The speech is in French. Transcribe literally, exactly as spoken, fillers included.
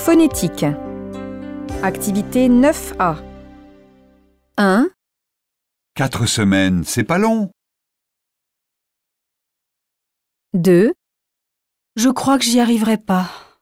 Phonétique. Activité neuf A. un. Quatre semaines, c'est pas long. deux. Je crois que j'y arriverai pas.